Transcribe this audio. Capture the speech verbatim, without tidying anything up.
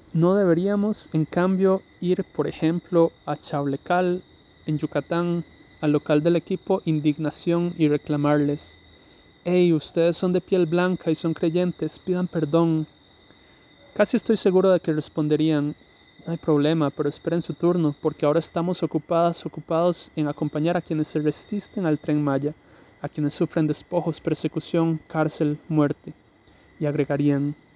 No deberíamos, en cambio, ir, por ejemplo, a Chablecal, en Yucatán, al local del equipo Indignación y reclamarles: «Hey, ustedes son de piel blanca y son creyentes, pidan perdón». Casi estoy seguro de que responderían: «No hay problema, pero esperen su turno, porque ahora estamos ocupadas, ocupados en acompañar a quienes se resisten al Tren Maya, a quienes sufren despojos, persecución, cárcel, muerte». Y agregarían: